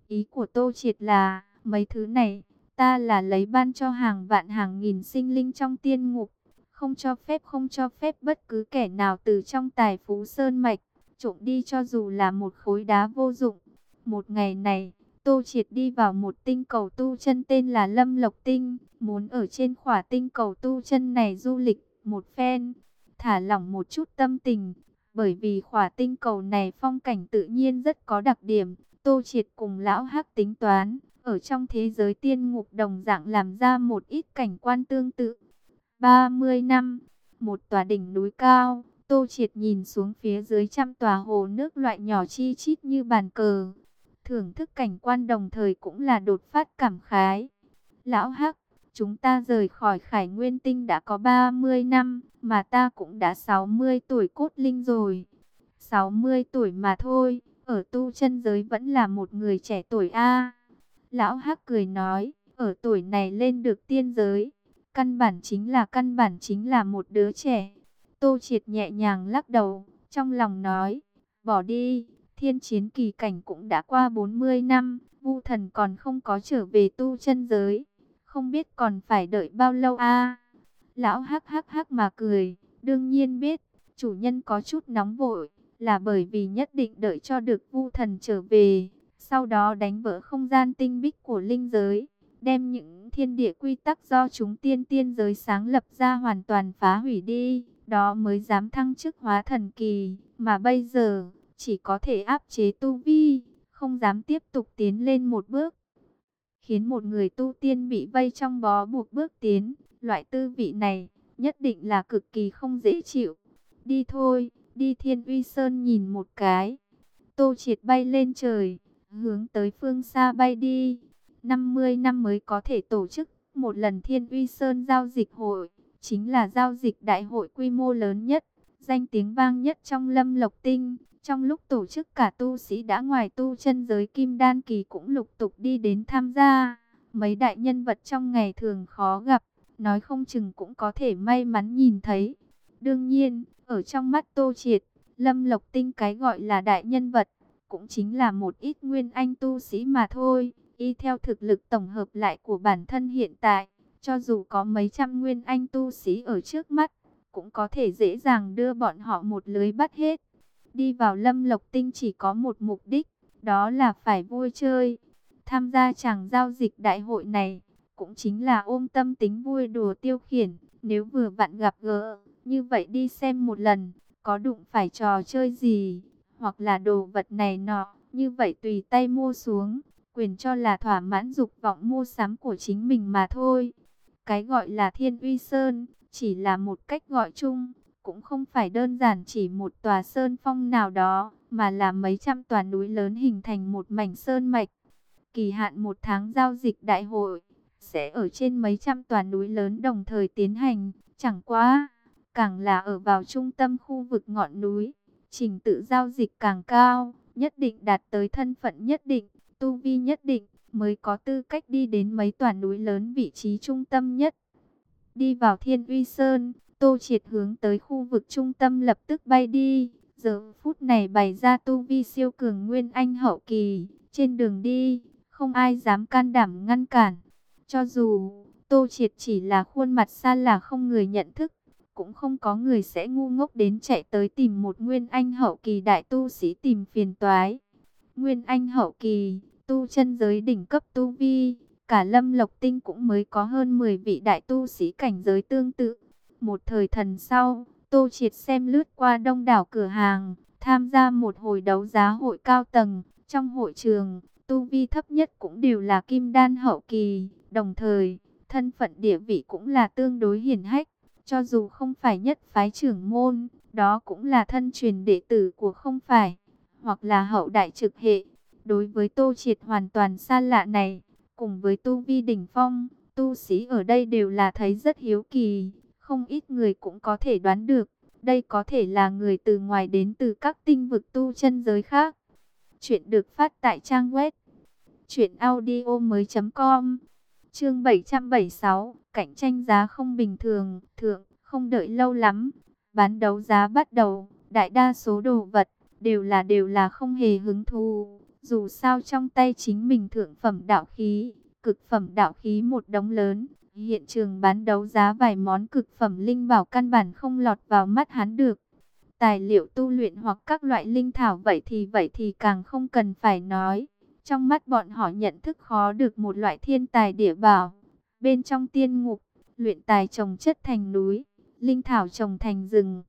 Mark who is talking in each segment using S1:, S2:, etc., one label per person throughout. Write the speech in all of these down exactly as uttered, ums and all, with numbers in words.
S1: Ý của Tô Triệt là, mấy thứ này, ta là lấy ban cho hàng vạn hàng nghìn sinh linh trong tiên ngục. Không cho phép không cho phép bất cứ kẻ nào từ trong tài phú sơn mạch, trộm đi cho dù là một khối đá vô dụng. Một ngày này, Tô Triệt đi vào một tinh cầu tu chân tên là Lâm Lộc Tinh, muốn ở trên khỏa tinh cầu tu chân này du lịch một phen, thả lỏng một chút tâm tình. Bởi vì khỏa tinh cầu này phong cảnh tự nhiên rất có đặc điểm, Tô Triệt cùng lão Hắc tính toán, ở trong thế giới tiên ngục đồng dạng làm ra một ít cảnh quan tương tự. ba mươi năm, một tòa đỉnh núi cao, Tô Triệt nhìn xuống phía dưới trăm tòa hồ nước loại nhỏ chi chít như bàn cờ. Thưởng thức cảnh quan đồng thời cũng là đột phát cảm khái. Lão Hắc, chúng ta rời khỏi Khải Nguyên Tinh đã có ba mươi năm, mà ta cũng đã sáu mươi tuổi cốt linh rồi. sáu mươi tuổi mà thôi, ở tu chân giới vẫn là một người trẻ tuổi a. Lão Hắc cười nói, ở tuổi này lên được tiên giới, căn bản chính là căn bản chính là một đứa trẻ. Tô Triệt nhẹ nhàng lắc đầu, trong lòng nói, bỏ đi, thiên chiến kỳ cảnh cũng đã qua bốn mươi năm, Vu Thần còn không có trở về tu chân giới, không biết còn phải đợi bao lâu a. Lão hắc hắc hắc mà cười, đương nhiên biết, chủ nhân có chút nóng vội, là bởi vì nhất định đợi cho được Vu Thần trở về, sau đó đánh vỡ không gian tinh bích của linh giới, đem những thiên địa quy tắc do chúng tiên tiên giới sáng lập ra hoàn toàn phá hủy đi, đó mới dám thăng chức hóa thần kỳ, mà bây giờ chỉ có thể áp chế tu vi, không dám tiếp tục tiến lên một bước. Khiến một người tu tiên bị vây trong bó buộc bước tiến, loại tư vị này nhất định là cực kỳ không dễ chịu. Đi thôi, đi Thiên Uy Sơn nhìn một cái. Tô Triệt bay lên trời, hướng tới phương xa bay đi. năm mươi năm mới có thể tổ chức một lần Thiên Uy Sơn giao dịch hội, chính là giao dịch đại hội quy mô lớn nhất, danh tiếng vang nhất trong Lâm Lộc Tinh. Trong lúc tổ chức, cả tu sĩ đã ngoài tu chân giới kim đan kỳ cũng lục tục đi đến tham gia. Mấy đại nhân vật trong ngày thường khó gặp, nói không chừng cũng có thể may mắn nhìn thấy. Đương nhiên, ở trong mắt Tô Triệt, Lâm Lộc Tinh cái gọi là đại nhân vật, cũng chính là một ít nguyên anh tu sĩ mà thôi. Y theo thực lực tổng hợp lại của bản thân hiện tại, cho dù có mấy trăm nguyên anh tu sĩ ở trước mắt, cũng có thể dễ dàng đưa bọn họ một lưới bắt hết. Đi vào Lâm Lộc Tinh chỉ có một mục đích, đó là phải vui chơi. Tham gia chàng giao dịch đại hội này, cũng chính là ôm tâm tính vui đùa tiêu khiển. Nếu vừa vặn gặp gỡ, như vậy đi xem một lần, có đụng phải trò chơi gì, hoặc là đồ vật này nọ, như vậy tùy tay mua xuống, quyền cho là thỏa mãn dục vọng mua sắm của chính mình mà thôi. Cái gọi là Thiên Uy Sơn, chỉ là một cách gọi chung, cũng không phải đơn giản chỉ một tòa sơn phong nào đó, mà là mấy trăm tòa núi lớn hình thành một mảnh sơn mạch. Kỳ hạn một tháng giao dịch đại hội, sẽ ở trên mấy trăm tòa núi lớn đồng thời tiến hành, chẳng quá, càng là ở vào trung tâm khu vực ngọn núi, trình tự giao dịch càng cao, nhất định đạt tới thân phận nhất định, tu vi nhất định, mới có tư cách đi đến mấy tòa núi lớn vị trí trung tâm nhất. Đi vào Thiên Uy Sơn, Tô Triệt hướng tới khu vực trung tâm lập tức bay đi. Giờ phút này bày ra tu vi siêu cường nguyên anh hậu kỳ, trên đường đi, không ai dám can đảm ngăn cản. Cho dù Tô Triệt chỉ là khuôn mặt xa lạ không người nhận thức, cũng không có người sẽ ngu ngốc đến chạy tới tìm một nguyên anh hậu kỳ đại tu sĩ tìm phiền toái. Nguyên anh hậu kỳ, tu chân giới đỉnh cấp tu vi, cả Lâm Lộc Tinh cũng mới có hơn mười vị đại tu sĩ cảnh giới tương tự. Một thời thần sau, Tô Triệt xem lướt qua đông đảo cửa hàng, tham gia một hồi đấu giá hội cao tầng. Trong hội trường, tu vi thấp nhất cũng đều là kim đan hậu kỳ, đồng thời, thân phận địa vị cũng là tương đối hiển hách. Cho dù không phải nhất phái trưởng môn, đó cũng là thân truyền đệ tử của không phải, hoặc là hậu đại trực hệ. Đối với Tô Triệt hoàn toàn xa lạ này, cùng với tu vi đỉnh phong, tu sĩ ở đây đều là thấy rất hiếu kỳ. Không ít người cũng có thể đoán được, đây có thể là người từ ngoài đến từ các tinh vực tu chân giới khác. Chuyện được phát tại trang web truyện audio mới chấm com. Chương bảy trăm bảy mươi sáu, cạnh tranh giá không bình thường, thượng, không đợi lâu lắm, bán đấu giá bắt đầu, đại đa số đồ vật đều là đều là không hề hứng thú. Dù sao trong tay chính mình thượng phẩm đạo khí, cực phẩm đạo khí một đống lớn. Hiện trường bán đấu giá vài món cực phẩm linh bảo căn bản không lọt vào mắt hắn được. Tài liệu tu luyện hoặc các loại linh thảo vậy thì vậy thì càng không cần phải nói. Trong mắt bọn họ nhận thức khó được một loại thiên tài địa bảo. Bên trong tiên ngục, luyện tài trồng chất thành núi, linh thảo trồng thành rừng.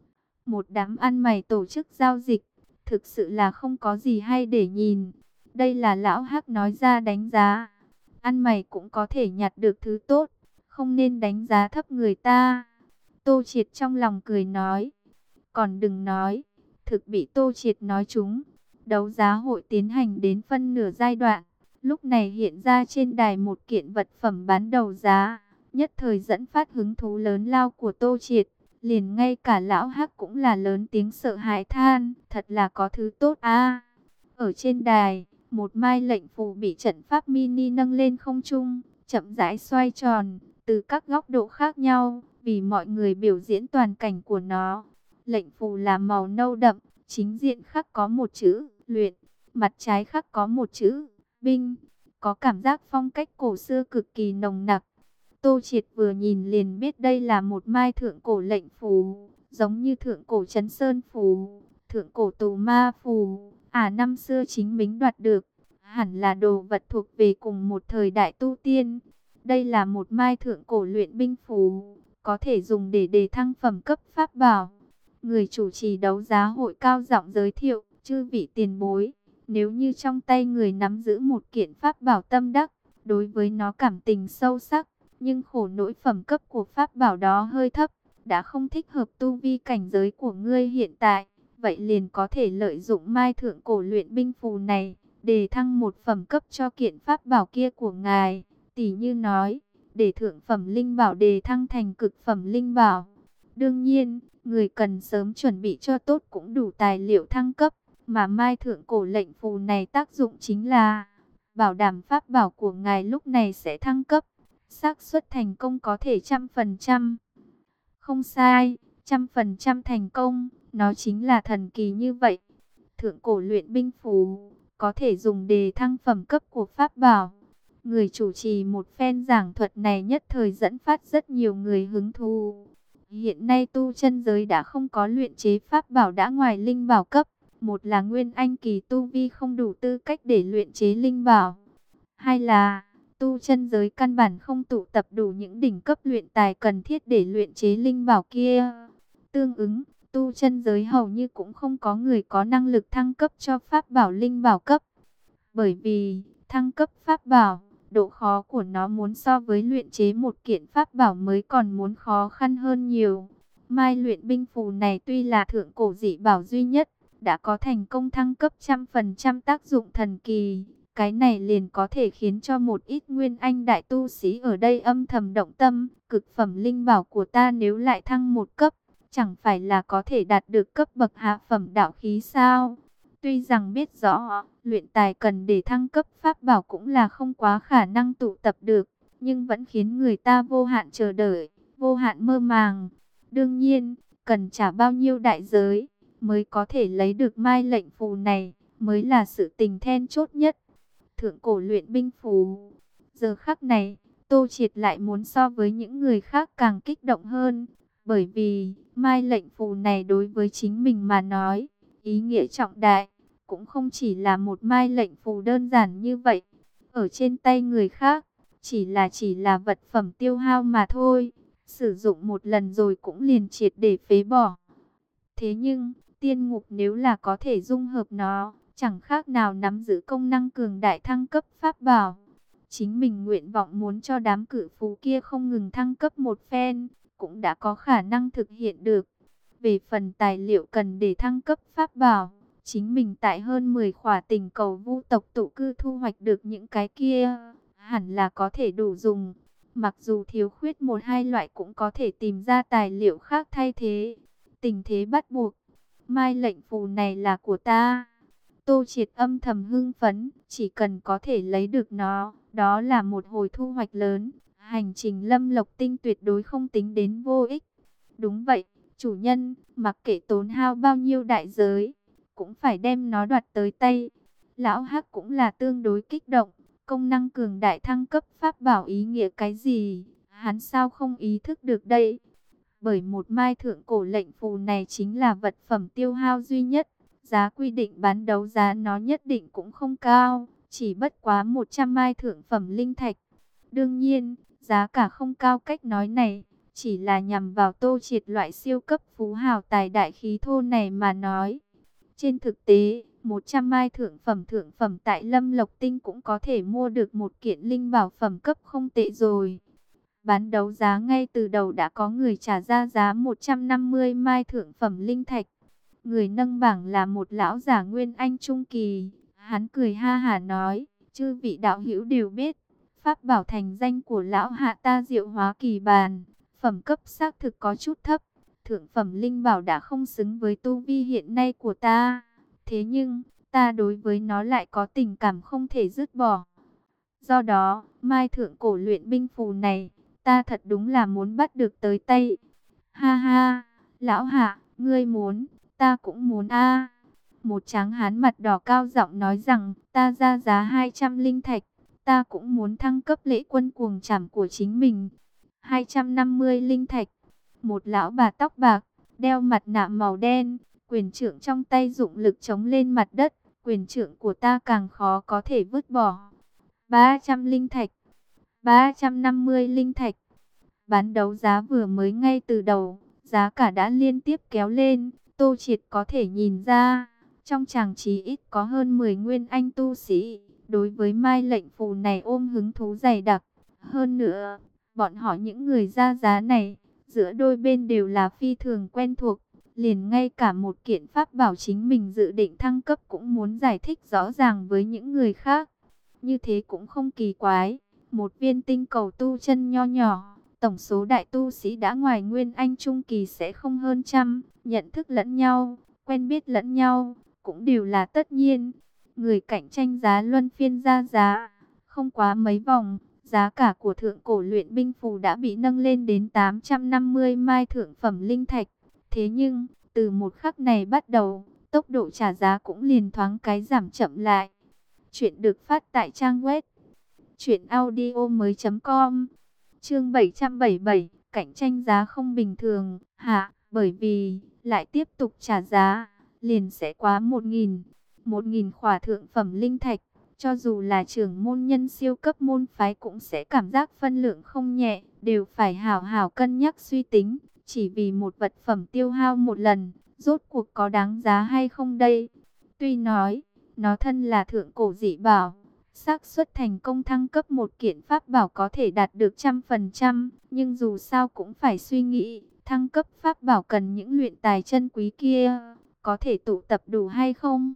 S1: Một đám ăn mày tổ chức giao dịch, thực sự là không có gì hay để nhìn. Đây là lão Hắc nói ra đánh giá. Ăn mày cũng có thể nhặt được thứ tốt, không nên đánh giá thấp người ta. Tô Triệt trong lòng cười nói. Còn đừng nói, thực bị Tô Triệt nói trúng. Đấu giá hội tiến hành đến phân nửa giai đoạn. Lúc này hiện ra trên đài một kiện vật phẩm bán đấu giá. Nhất thời dẫn phát hứng thú lớn lao của Tô Triệt. Liền ngay cả lão Hắc cũng là lớn tiếng sợ hãi than. Thật là có thứ tốt a. Ở trên đài, một mai lệnh phù bị trận pháp mini nâng lên không trung, chậm rãi xoay tròn, từ các góc độ khác nhau, vì mọi người biểu diễn toàn cảnh của nó. Lệnh phù là màu nâu đậm, chính diện khắc có một chữ luyện, mặt trái khắc có một chữ binh, có cảm giác phong cách cổ xưa cực kỳ nồng nặc. Tô Triệt vừa nhìn liền biết đây là một mai thượng cổ lệnh phù, giống như thượng cổ Trấn Sơn phù, thượng cổ Tù Ma phù, à năm xưa chính mình đoạt được, hẳn là đồ vật thuộc về cùng một thời đại tu tiên. Đây là một mai thượng cổ luyện binh phù, có thể dùng để đề thăng phẩm cấp pháp bảo. Người chủ trì đấu giá hội cao giọng giới thiệu, chư vị tiền bối, nếu như trong tay người nắm giữ một kiện pháp bảo tâm đắc, đối với nó cảm tình sâu sắc, nhưng khổ nỗi phẩm cấp của pháp bảo đó hơi thấp, đã không thích hợp tu vi cảnh giới của ngươi hiện tại, vậy liền có thể lợi dụng mai thượng cổ luyện binh phù này, để thăng một phẩm cấp cho kiện pháp bảo kia của ngài. Tỷ như nói, để thượng phẩm linh bảo đề thăng thành cực phẩm linh bảo. Đương nhiên, người cần sớm chuẩn bị cho tốt cũng đủ tài liệu thăng cấp, mà mai thượng cổ lệnh phù này tác dụng chính là bảo đảm pháp bảo của ngài lúc này sẽ thăng cấp. Xác suất thành công có thể trăm phần trăm. Không sai, trăm phần trăm thành công, nó chính là thần kỳ như vậy. Thượng cổ luyện binh phù, có thể dùng để thăng phẩm cấp của pháp bảo. Người chủ trì một phen giảng thuật này nhất thời dẫn phát rất nhiều người hứng thú. Hiện nay tu chân giới đã không có luyện chế pháp bảo đã ngoài linh bảo cấp. Một là nguyên anh kỳ tu vi không đủ tư cách để luyện chế linh bảo. Hai là tu chân giới căn bản không tụ tập đủ những đỉnh cấp luyện tài cần thiết để luyện chế linh bảo kia. Tương ứng, tu chân giới hầu như cũng không có người có năng lực thăng cấp cho pháp bảo linh bảo cấp. Bởi vì, thăng cấp pháp bảo, độ khó của nó muốn so với luyện chế một kiện pháp bảo mới còn muốn khó khăn hơn nhiều. Mai luyện binh phù này tuy là thượng cổ dị bảo duy nhất, đã có thành công thăng cấp trăm phần trăm tác dụng thần kỳ. Cái này liền có thể khiến cho một ít nguyên anh đại tu sĩ ở đây âm thầm động tâm. Cực phẩm linh bảo của ta nếu lại thăng một cấp, chẳng phải là có thể đạt được cấp bậc hạ phẩm đạo khí sao? Tuy rằng biết rõ, luyện tài cần để thăng cấp pháp bảo cũng là không quá khả năng tụ tập được, nhưng vẫn khiến người ta vô hạn chờ đợi, vô hạn mơ màng. Đương nhiên, cần trả bao nhiêu đại giới mới có thể lấy được mai lệnh phù này, mới là sự tình then chốt nhất. Thượng cổ luyện binh phù. Giờ khắc này, Tô Triệt lại muốn so với những người khác càng kích động hơn, bởi vì mai lệnh phù này đối với chính mình mà nói, ý nghĩa trọng đại, cũng không chỉ là một mai lệnh phù đơn giản như vậy. Ở trên tay người khác, chỉ là chỉ là vật phẩm tiêu hao mà thôi, sử dụng một lần rồi cũng liền triệt để phế bỏ. Thế nhưng, tiên ngục nếu là có thể dung hợp nó, chẳng khác nào nắm giữ công năng cường đại thăng cấp pháp bảo. Chính mình nguyện vọng muốn cho đám cử phú kia không ngừng thăng cấp một phen, cũng đã có khả năng thực hiện được. Về phần tài liệu cần để thăng cấp pháp bảo, chính mình tại hơn mười khỏa tình cầu vu tộc tụ cư thu hoạch được những cái kia, hẳn là có thể đủ dùng. Mặc dù thiếu khuyết một hai loại cũng có thể tìm ra tài liệu khác thay thế. Tình thế bắt buộc, mai lệnh phù này là của ta. Tô Triệt âm thầm hưng phấn, chỉ cần có thể lấy được nó, đó là một hồi thu hoạch lớn. Hành trình Lâm Lộc Tinh tuyệt đối không tính đến vô ích. Đúng vậy, chủ nhân, mặc kệ tốn hao bao nhiêu đại giới, cũng phải đem nó đoạt tới tay. Lão Hắc cũng là tương đối kích động, công năng cường đại thăng cấp pháp bảo ý nghĩa cái gì, hắn sao không ý thức được đây. Bởi một mai thượng cổ lệnh phù này chính là vật phẩm tiêu hao duy nhất, giá quy định bán đấu giá nó nhất định cũng không cao, chỉ bất quá một trăm mai thượng phẩm linh thạch. Đương nhiên, giá cả không cao cách nói này, chỉ là nhằm vào Tô Triệt loại siêu cấp phú hào tài đại khí thô này mà nói. Trên thực tế, một trăm mai thượng phẩm thượng phẩm tại Lâm Lộc Tinh cũng có thể mua được một kiện linh bảo phẩm cấp không tệ rồi. Bán đấu giá ngay từ đầu đã có người trả ra giá một trăm năm mươi mai thượng phẩm linh thạch. Người nâng bảng là một lão giả Nguyên Anh Trung Kỳ. Hắn cười ha hả nói, chư vị đạo hữu đều biết, pháp bảo thành danh của lão hạ ta Diệu Hóa Kỳ Bàn, phẩm cấp xác thực có chút thấp. Thượng phẩm linh bảo đã không xứng với tu vi hiện nay của ta. Thế nhưng, ta đối với nó lại có tình cảm không thể dứt bỏ. Do đó, mai thượng cổ luyện binh phù này, ta thật đúng là muốn bắt được tới tay. Ha ha, lão hạ, ngươi muốn, ta cũng muốn a. Một tráng hán mặt đỏ cao giọng nói rằng, ta ra giá hai trăm linh thạch, ta cũng muốn thăng cấp lễ quân cuồng trảm của chính mình. hai trăm năm mươi linh thạch. Một lão bà tóc bạc, đeo mặt nạ màu đen, quyền trượng trong tay dụng lực chống lên mặt đất, quyền trượng của ta càng khó có thể vứt bỏ. ba trăm linh thạch. ba trăm năm mươi linh thạch. Bán đấu giá vừa mới ngay từ đầu, giá cả đã liên tiếp kéo lên. Tô Triệt có thể nhìn ra, trong chàng chí ít có hơn mười nguyên anh tu sĩ, đối với mai lệnh phù này ôm hứng thú dày đặc. Hơn nữa, bọn họ những người ra giá này, giữa đôi bên đều là phi thường quen thuộc. Liền ngay cả một kiện pháp bảo chính mình dự định thăng cấp cũng muốn giải thích rõ ràng với những người khác. Như thế cũng không kỳ quái. Một viên tinh cầu tu chân nho nhỏ, tổng số đại tu sĩ đã ngoài Nguyên Anh Trung Kỳ sẽ không hơn trăm, nhận thức lẫn nhau, quen biết lẫn nhau, cũng đều là tất nhiên. Người cạnh tranh giá luân phiên ra giá, không quá mấy vòng, giá cả của thượng cổ luyện binh phù đã bị nâng lên đến tám trăm năm mươi mai thượng phẩm linh thạch. Thế nhưng, từ một khắc này bắt đầu, tốc độ trả giá cũng liền thoáng cái giảm chậm lại. Chuyện được phát tại trang web truyện audio mới com. Chương bảy trăm bảy mươi bảy, cạnh tranh giá không bình thường, hạ, bởi vì lại tiếp tục trả giá, liền sẽ quá một nghìn, một nghìn khỏa thượng phẩm linh thạch, cho dù là trưởng môn nhân siêu cấp môn phái cũng sẽ cảm giác phân lượng không nhẹ, đều phải hảo hảo cân nhắc suy tính, chỉ vì một vật phẩm tiêu hao một lần, rốt cuộc có đáng giá hay không đây? Tuy nói, nó thân là thượng cổ dị bảo, xác suất thành công thăng cấp một kiện pháp bảo có thể đạt được trăm phần trăm, nhưng dù sao cũng phải suy nghĩ, thăng cấp pháp bảo cần những luyện tài chân quý kia, có thể tụ tập đủ hay không?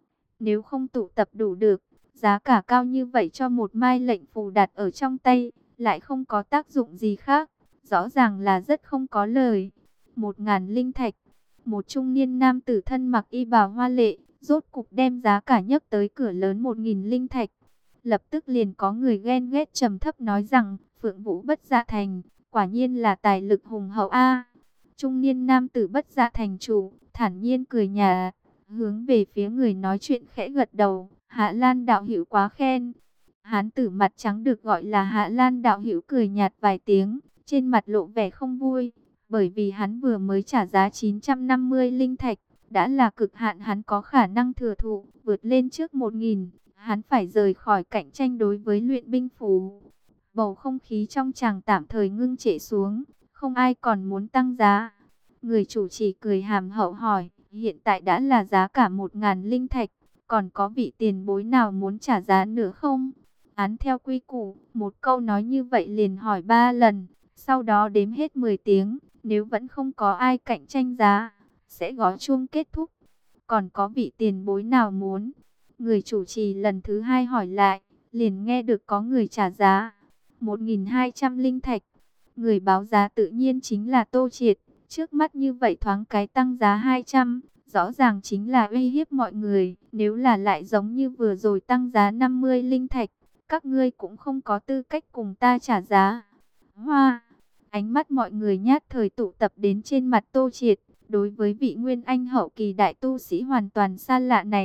S1: Nếu không tụ tập đủ được, giá cả cao như vậy cho một mai lệnh phù đặt ở trong tay, lại không có tác dụng gì khác, rõ ràng là rất không có lời. Một ngàn linh thạch, một trung niên nam tử thân mặc y bào hoa lệ, rốt cục đem giá cả nhấc tới cửa lớn một nghìn linh thạch. Lập tức liền có người ghen ghét trầm thấp nói rằng, Phượng Vũ Bất Dạ Thành, quả nhiên là tài lực hùng hậu a. Trung niên nam tử Bất Dạ Thành chủ, thản nhiên cười nhạt, hướng về phía người nói chuyện khẽ gật đầu, Hạ Lan đạo hữu quá khen. Hán tử mặt trắng được gọi là Hạ Lan đạo hữu cười nhạt vài tiếng, trên mặt lộ vẻ không vui, bởi vì hắn vừa mới trả giá chín trăm năm mươi linh thạch, đã là cực hạn hắn có khả năng thừa thụ, vượt lên trước một nghìn. Hắn phải rời khỏi cạnh tranh đối với luyện binh phù. Bầu không khí trong tràng tạm thời ngưng trệ xuống, không ai còn muốn tăng giá. Người chủ trì cười hàm hậu hỏi, hiện tại đã là giá cả một ngàn linh thạch, còn có vị tiền bối nào muốn trả giá nữa không? Án theo quy củ, một câu nói như vậy liền hỏi ba lần, sau đó đếm hết mười tiếng, nếu vẫn không có ai cạnh tranh giá, sẽ gõ chuông kết thúc. Còn có vị tiền bối nào muốn? Người chủ trì lần thứ hai hỏi lại, liền nghe được có người trả giá một nghìn hai trăm linh thạch. Người báo giá tự nhiên chính là Tô Triệt, trước mắt như vậy thoáng cái tăng giá hai trăm, rõ ràng chính là uy hiếp mọi người. Nếu là lại giống như vừa rồi tăng giá năm mươi linh thạch, các ngươi cũng không có tư cách cùng ta trả giá. Hoa, ánh mắt mọi người nhát thời tụ tập đến trên mặt Tô Triệt, đối với vị Nguyên Anh hậu kỳ đại tu sĩ hoàn toàn xa lạ này,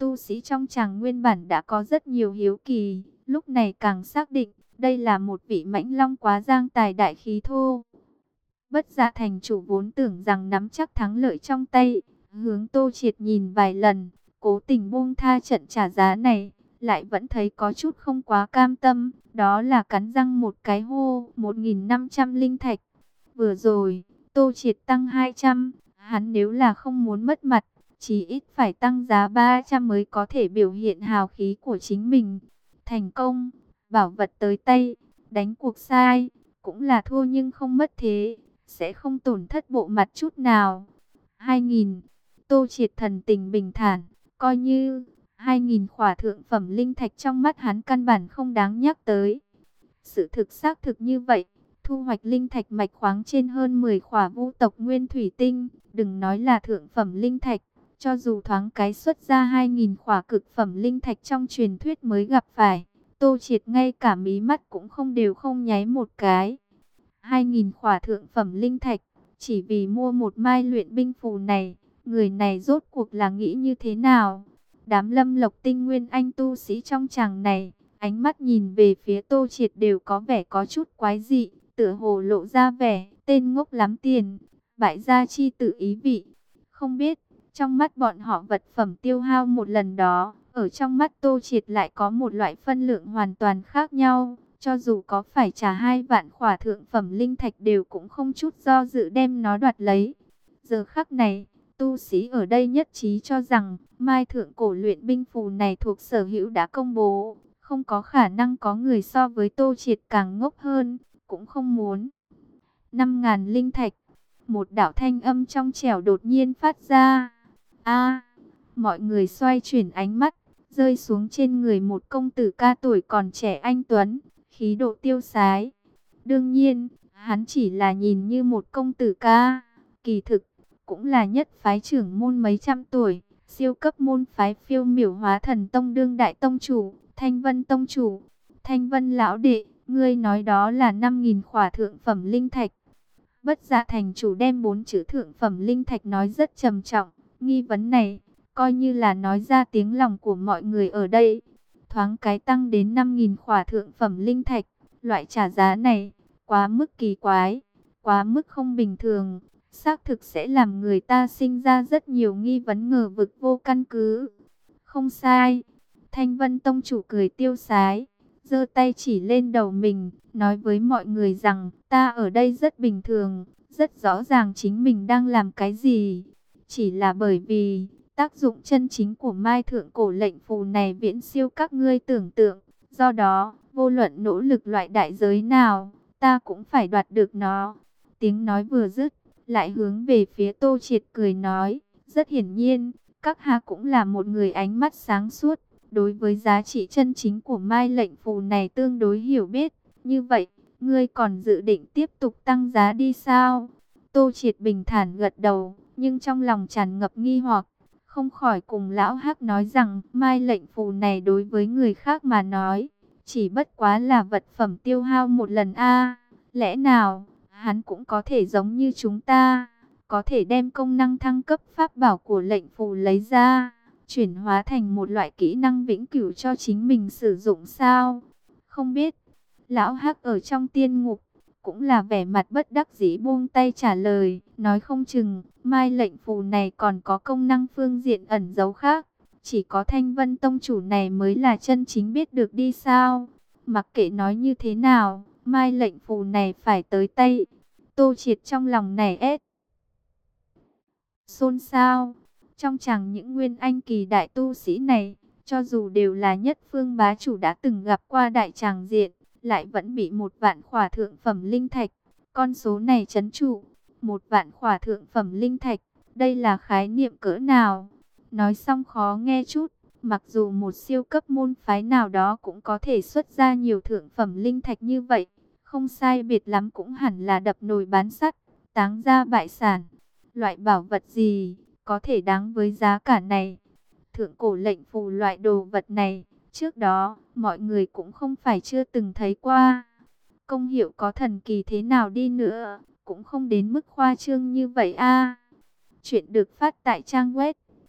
S1: tu sĩ trong tràng nguyên bản đã có rất nhiều hiếu kỳ, lúc này càng xác định, đây là một vị mãnh long quá giang tài đại khí thô. Bất Dạ thành chủ vốn tưởng rằng nắm chắc thắng lợi trong tay, hướng Tô Triệt nhìn vài lần, cố tình buông tha trận trả giá này, lại vẫn thấy có chút không quá cam tâm, đó là cắn răng một cái hô, một nghìn năm trăm linh thạch. Vừa rồi, Tô Triệt tăng hai trăm, hắn nếu là không muốn mất mặt, chỉ ít phải tăng giá ba trăm mới có thể biểu hiện hào khí của chính mình. Thành công, bảo vật tới tay, đánh cuộc sai, cũng là thua nhưng không mất thế, sẽ không tổn thất bộ mặt chút nào. hai nghìn, Tô Triệt thần tình bình thản, coi như hai nghìn khỏa thượng phẩm linh thạch trong mắt hắn căn bản không đáng nhắc tới. Sự thực xác thực như vậy, thu hoạch linh thạch mạch khoáng trên hơn mười khỏa vũ tộc nguyên thủy tinh, đừng nói là thượng phẩm linh thạch, cho dù thoáng cái xuất ra hai nghìn khỏa cực phẩm linh thạch trong truyền thuyết mới gặp phải, Tô Triệt ngay cả mí mắt cũng không đều không nháy một cái. hai nghìn khỏa thượng phẩm linh thạch, chỉ vì mua một mai luyện binh phù này, người này rốt cuộc là nghĩ như thế nào? Đám Lâm Lộc tinh nguyên anh tu sĩ trong tràng này, ánh mắt nhìn về phía Tô Triệt đều có vẻ có chút quái dị, tựa hồ lộ ra vẻ, tên ngốc lắm tiền, bại gia chi tự ý vị. Không biết, trong mắt bọn họ vật phẩm tiêu hao một lần đó, ở trong mắt Tô Triệt lại có một loại phân lượng hoàn toàn khác nhau. Cho dù có phải trả hai vạn khỏa thượng phẩm linh thạch đều cũng không chút do dự đem nó đoạt lấy. Giờ khắc này, tu sĩ ở đây nhất trí cho rằng, mai thượng cổ luyện binh phù này thuộc sở hữu đã công bố. Không có khả năng có người so với Tô Triệt càng ngốc hơn, cũng không muốn. năm ngàn linh thạch, một đạo thanh âm trong trẻo đột nhiên phát ra. A, mọi người xoay chuyển ánh mắt, rơi xuống trên người một công tử ca tuổi còn trẻ anh tuấn, khí độ tiêu sái. Đương nhiên, hắn chỉ là nhìn như một công tử ca, kỳ thực cũng là nhất phái trưởng môn mấy trăm tuổi, siêu cấp môn phái phiêu miểu hóa thần tông đương đại tông chủ, Thanh Vân tông chủ. Thanh Vân lão đệ, ngươi nói đó là năm nghìn khỏa thượng phẩm linh thạch. Bất Dạ thành chủ đem bốn chữ thượng phẩm linh thạch nói rất trầm trọng, nghi vấn này coi như là nói ra tiếng lòng của mọi người ở đây. Thoáng cái tăng đến năm nghìn khỏa thượng phẩm linh thạch, loại trả giá này quá mức kỳ quái, quá mức không bình thường, xác thực sẽ làm người ta sinh ra rất nhiều nghi vấn ngờ vực vô căn cứ. Không sai, Thanh Vân tông chủ cười tiêu sái, giơ tay chỉ lên đầu mình, nói với mọi người rằng, ta ở đây rất bình thường, rất rõ ràng chính mình đang làm cái gì. Chỉ là bởi vì, tác dụng chân chính của mai thượng cổ lệnh phù này viễn siêu các ngươi tưởng tượng. Do đó, vô luận nỗ lực loại đại giới nào, ta cũng phải đoạt được nó. Tiếng nói vừa dứt, lại hướng về phía Tô Triệt cười nói, rất hiển nhiên, các hạ cũng là một người ánh mắt sáng suốt. Đối với giá trị chân chính của mai lệnh phù này tương đối hiểu biết. Như vậy, ngươi còn dự định tiếp tục tăng giá đi sao? Tô Triệt bình thản gật đầu, nhưng trong lòng tràn ngập nghi hoặc, không khỏi cùng lão Hắc nói rằng, mai lệnh phù này đối với người khác mà nói, chỉ bất quá là vật phẩm tiêu hao một lần a. Lẽ nào, hắn cũng có thể giống như chúng ta, có thể đem công năng thăng cấp pháp bảo của lệnh phù lấy ra, chuyển hóa thành một loại kỹ năng vĩnh cửu cho chính mình sử dụng sao? Không biết. Lão Hắc ở trong tiên ngục cũng là vẻ mặt bất đắc dĩ buông tay trả lời, nói không chừng mai lệnh phù này còn có công năng phương diện ẩn giấu khác, chỉ có Thanh Vân tông chủ này mới là chân chính biết được đi sao? Mặc kệ nói như thế nào, mai lệnh phù này phải tới tay. Tô Triệt trong lòng này ép xôn xao. Trong chàng những nguyên anh kỳ đại tu sĩ này, cho dù đều là nhất phương bá chủ đã từng gặp qua đại tràng diện, lại vẫn bị một vạn khỏa thượng phẩm linh thạch. Con số này trấn trụ, một vạn khỏa thượng phẩm linh thạch, đây là khái niệm cỡ nào? Nói xong khó nghe chút, mặc dù một siêu cấp môn phái nào đó cũng có thể xuất ra nhiều thượng phẩm linh thạch như vậy, không sai biệt lắm cũng hẳn là đập nồi bán sắt, táng ra bại sản. Loại bảo vật gì có thể đáng với giá cả này? Thượng cổ lệnh phù loại đồ vật này, trước đó mọi người cũng không phải chưa từng thấy qua. Công hiệu có thần kỳ thế nào đi nữa, cũng không đến mức khoa trương như vậy a. Chuyện được phát tại trang web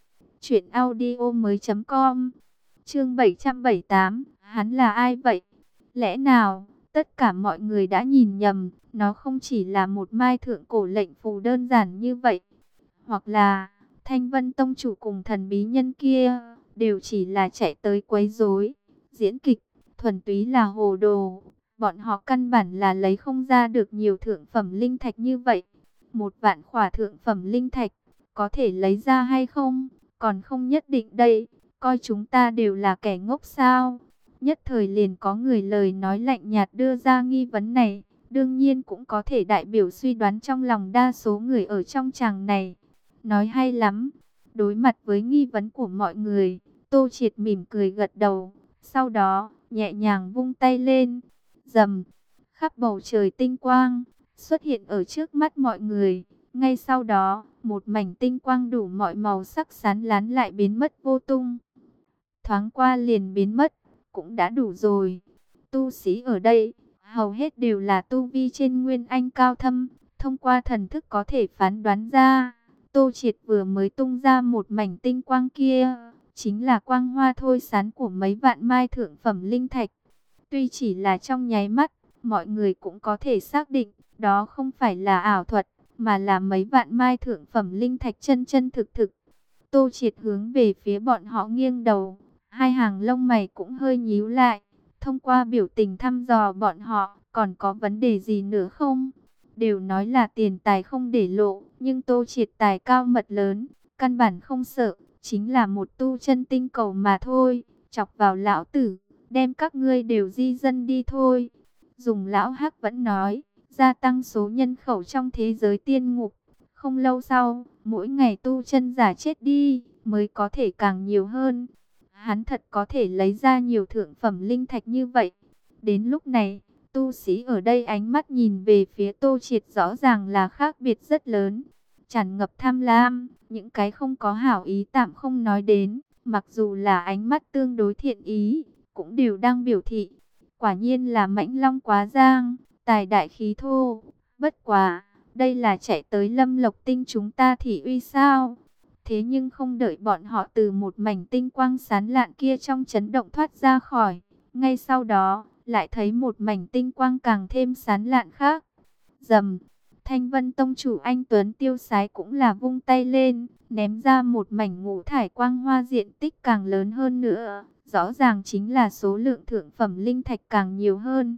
S1: Chuyện audio mới com. Chương bảy trăm bảy mươi tám. Hắn là ai vậy? Lẽ nào tất cả mọi người đã nhìn nhầm, nó không chỉ là một mai thượng cổ lệnh phù đơn giản như vậy, hoặc là Thanh Vân Tông chủ cùng thần bí nhân kia đều chỉ là chạy tới quấy rối, diễn kịch, thuần túy là hồ đồ. Bọn họ căn bản là lấy không ra được nhiều thượng phẩm linh thạch như vậy. Một vạn khỏa thượng phẩm linh thạch, có thể lấy ra hay không, còn không nhất định đây. Coi chúng ta đều là kẻ ngốc sao? Nhất thời liền có người lời nói lạnh nhạt đưa ra nghi vấn này. Đương nhiên cũng có thể đại biểu suy đoán trong lòng đa số người ở trong tràng này. Nói hay lắm. Đối mặt với nghi vấn của mọi người, Tô Triệt mỉm cười gật đầu. Sau đó, nhẹ nhàng vung tay lên. Rầm, khắp bầu trời tinh quang xuất hiện ở trước mắt mọi người. Ngay sau đó, một mảnh tinh quang đủ mọi màu sắc sáng láng lại biến mất vô tung. Thoáng qua liền biến mất, cũng đã đủ rồi. Tu sĩ ở đây, hầu hết đều là tu vi trên nguyên anh cao thâm, thông qua thần thức có thể phán đoán ra. Tô Triệt vừa mới tung ra một mảnh tinh quang kia, chính là quang hoa thôi sáng của mấy vạn mai thượng phẩm linh thạch. Tuy chỉ là trong nháy mắt, mọi người cũng có thể xác định, đó không phải là ảo thuật, mà là mấy vạn mai thượng phẩm linh thạch chân chân thực thực. Tô Triệt hướng về phía bọn họ nghiêng đầu, hai hàng lông mày cũng hơi nhíu lại, thông qua biểu tình thăm dò bọn họ, còn có vấn đề gì nữa không? Đều nói là tiền tài không để lộ, nhưng Tô Triệt tài cao mật lớn, căn bản không sợ, chính là một tu chân tinh cầu mà thôi, chọc vào lão tử, đem các ngươi đều di dân đi thôi. Dùng lão Hắc vẫn nói, gia tăng số nhân khẩu trong thế giới tiên ngục. Không lâu sau, mỗi ngày tu chân giả chết đi, mới có thể càng nhiều hơn. Hắn thật có thể lấy ra nhiều thượng phẩm linh thạch như vậy. Đến lúc này, tu sĩ ở đây ánh mắt nhìn về phía Tô Triệt rõ ràng là khác biệt rất lớn. Tràn ngập tham lam, những cái không có hảo ý tạm không nói đến. Mặc dù là ánh mắt tương đối thiện ý, cũng đều đang biểu thị. Quả nhiên là mãnh long quá giang, tài đại khí thô. Bất quá, đây là chạy tới Lâm Lộc Tinh chúng ta thì uy sao? Thế nhưng không đợi bọn họ từ một mảnh tinh quang sáng lạn kia trong chấn động thoát ra khỏi. Ngay sau đó, lại thấy một mảnh tinh quang càng thêm sáng lạn khác. Rầm, Thanh Vân Tông chủ anh Tuấn tiêu sái cũng là vung tay lên, ném ra một mảnh ngũ thải quang hoa diện tích càng lớn hơn nữa. Rõ ràng chính là số lượng thượng phẩm linh thạch càng nhiều hơn.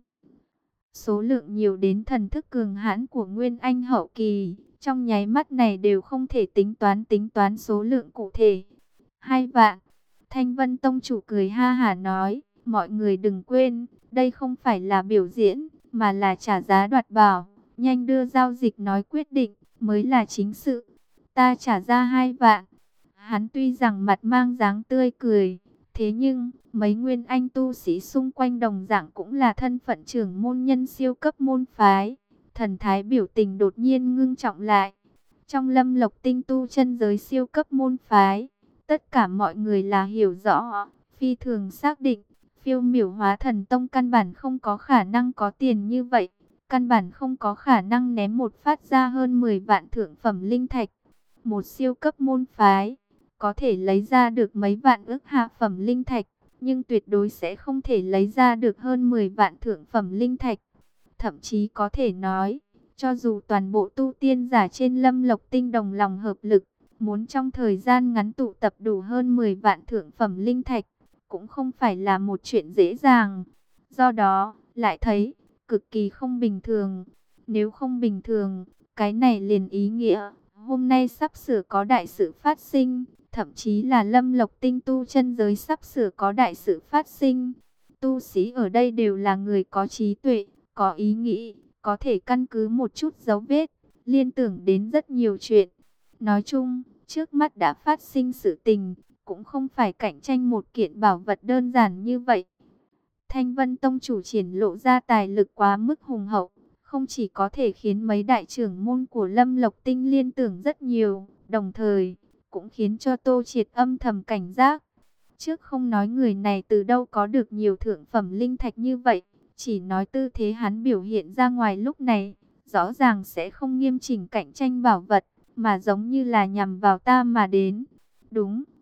S1: Số lượng nhiều đến thần thức cường hãn của Nguyên Anh hậu kỳ, trong nháy mắt này đều không thể tính toán tính toán số lượng cụ thể. Hai vạn, Thanh Vân Tông chủ cười ha hả nói, mọi người đừng quên, đây không phải là biểu diễn, mà là trả giá đoạt bảo, nhanh đưa giao dịch nói quyết định, mới là chính sự. Ta trả ra hai vạn. Hắn tuy rằng mặt mang dáng tươi cười, thế nhưng, mấy nguyên anh tu sĩ xung quanh đồng dạng cũng là thân phận trưởng môn nhân siêu cấp môn phái. Thần thái biểu tình đột nhiên ngưng trọng lại. Trong Lâm Lộc Tinh tu chân giới siêu cấp môn phái, tất cả mọi người là hiểu rõ, phi thường xác định, Phiêu Miểu Hóa Thần Tông căn bản không có khả năng có tiền như vậy. Căn bản không có khả năng ném một phát ra hơn mười vạn thượng phẩm linh thạch. Một siêu cấp môn phái có thể lấy ra được mấy vạn ức hạ phẩm linh thạch, nhưng tuyệt đối sẽ không thể lấy ra được hơn mười vạn thượng phẩm linh thạch. Thậm chí có thể nói, cho dù toàn bộ tu tiên giả trên Lâm Lộc Tinh đồng lòng hợp lực, muốn trong thời gian ngắn tụ tập đủ hơn mười vạn thượng phẩm linh thạch, cũng không phải là một chuyện dễ dàng. Do đó, lại thấy, cực kỳ không bình thường. Nếu không bình thường, cái này liền ý nghĩa, hôm nay sắp sửa có đại sự phát sinh. Thậm chí là Lâm Lộc Tinh tu chân giới sắp sửa có đại sự phát sinh. Tu sĩ ở đây đều là người có trí tuệ, có ý nghĩ, có thể căn cứ một chút dấu vết, liên tưởng đến rất nhiều chuyện. Nói chung, trước mắt đã phát sinh sự tình, cũng không phải cạnh tranh một kiện bảo vật đơn giản như vậy. Thanh Vân Tông chủ triển lộ ra tài lực quá mức hùng hậu, không chỉ có thể khiến mấy đại trưởng môn của Lâm Lộc Tinh liên tưởng rất nhiều, đồng thời cũng khiến cho Tô Triệt âm thầm cảnh giác. Trước không nói người này từ đâu có được nhiều thượng phẩm linh thạch như vậy, chỉ nói tư thế hắn biểu hiện ra ngoài lúc này, rõ ràng sẽ không nghiêm chỉnh cạnh tranh bảo vật, mà giống như là nhằm vào ta mà đến. Đúng,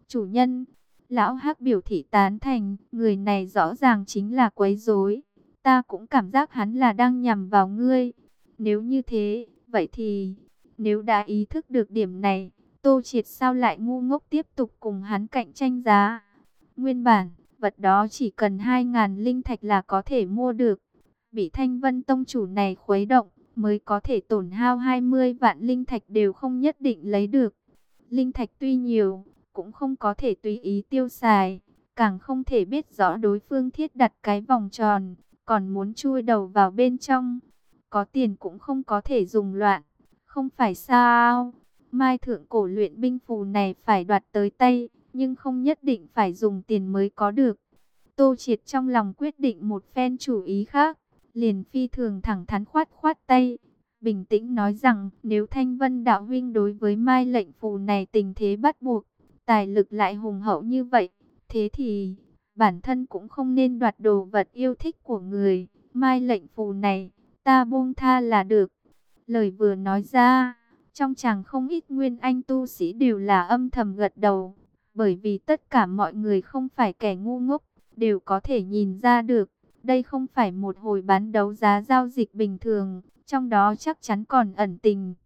S1: Chủ nhân, lão Hắc biểu thị tán thành, người này rõ ràng chính là quấy rối. Ta cũng cảm giác hắn là đang nhằm vào ngươi. Nếu như thế, vậy thì, nếu đã ý thức được điểm này, Tô Triệt sao lại ngu ngốc tiếp tục cùng hắn cạnh tranh giá. Nguyên bản, vật đó chỉ cần hai ngàn linh thạch là có thể mua được. Bị Thanh Vân Tông chủ này khuấy động, mới có thể tổn hao hai mươi vạn linh thạch đều không nhất định lấy được. Linh thạch tuy nhiều, cũng không có thể tùy ý tiêu xài, càng không thể biết rõ đối phương thiết đặt cái vòng tròn, còn muốn chui đầu vào bên trong. Có tiền cũng không có thể dùng loạn, không phải sao? Mai thượng cổ luyện binh phù này phải đoạt tới tay, nhưng không nhất định phải dùng tiền mới có được. Tô Triệt trong lòng quyết định một phen chủ ý khác, liền phi thường thẳng thắn khoát khoát tay, bình tĩnh nói rằng nếu Thanh Vân đạo huynh đối với Mai lệnh phù này tình thế bắt buộc, tài lực lại hùng hậu như vậy, thế thì bản thân cũng không nên đoạt đồ vật yêu thích của người. Mai lệnh phù này, ta buông tha là được. Lời vừa nói ra, trong chàng không ít nguyên anh tu sĩ đều là âm thầm gật đầu, bởi vì tất cả mọi người không phải kẻ ngu ngốc, đều có thể nhìn ra được, đây không phải một hồi bán đấu giá giao dịch bình thường, trong đó chắc chắn còn ẩn tình.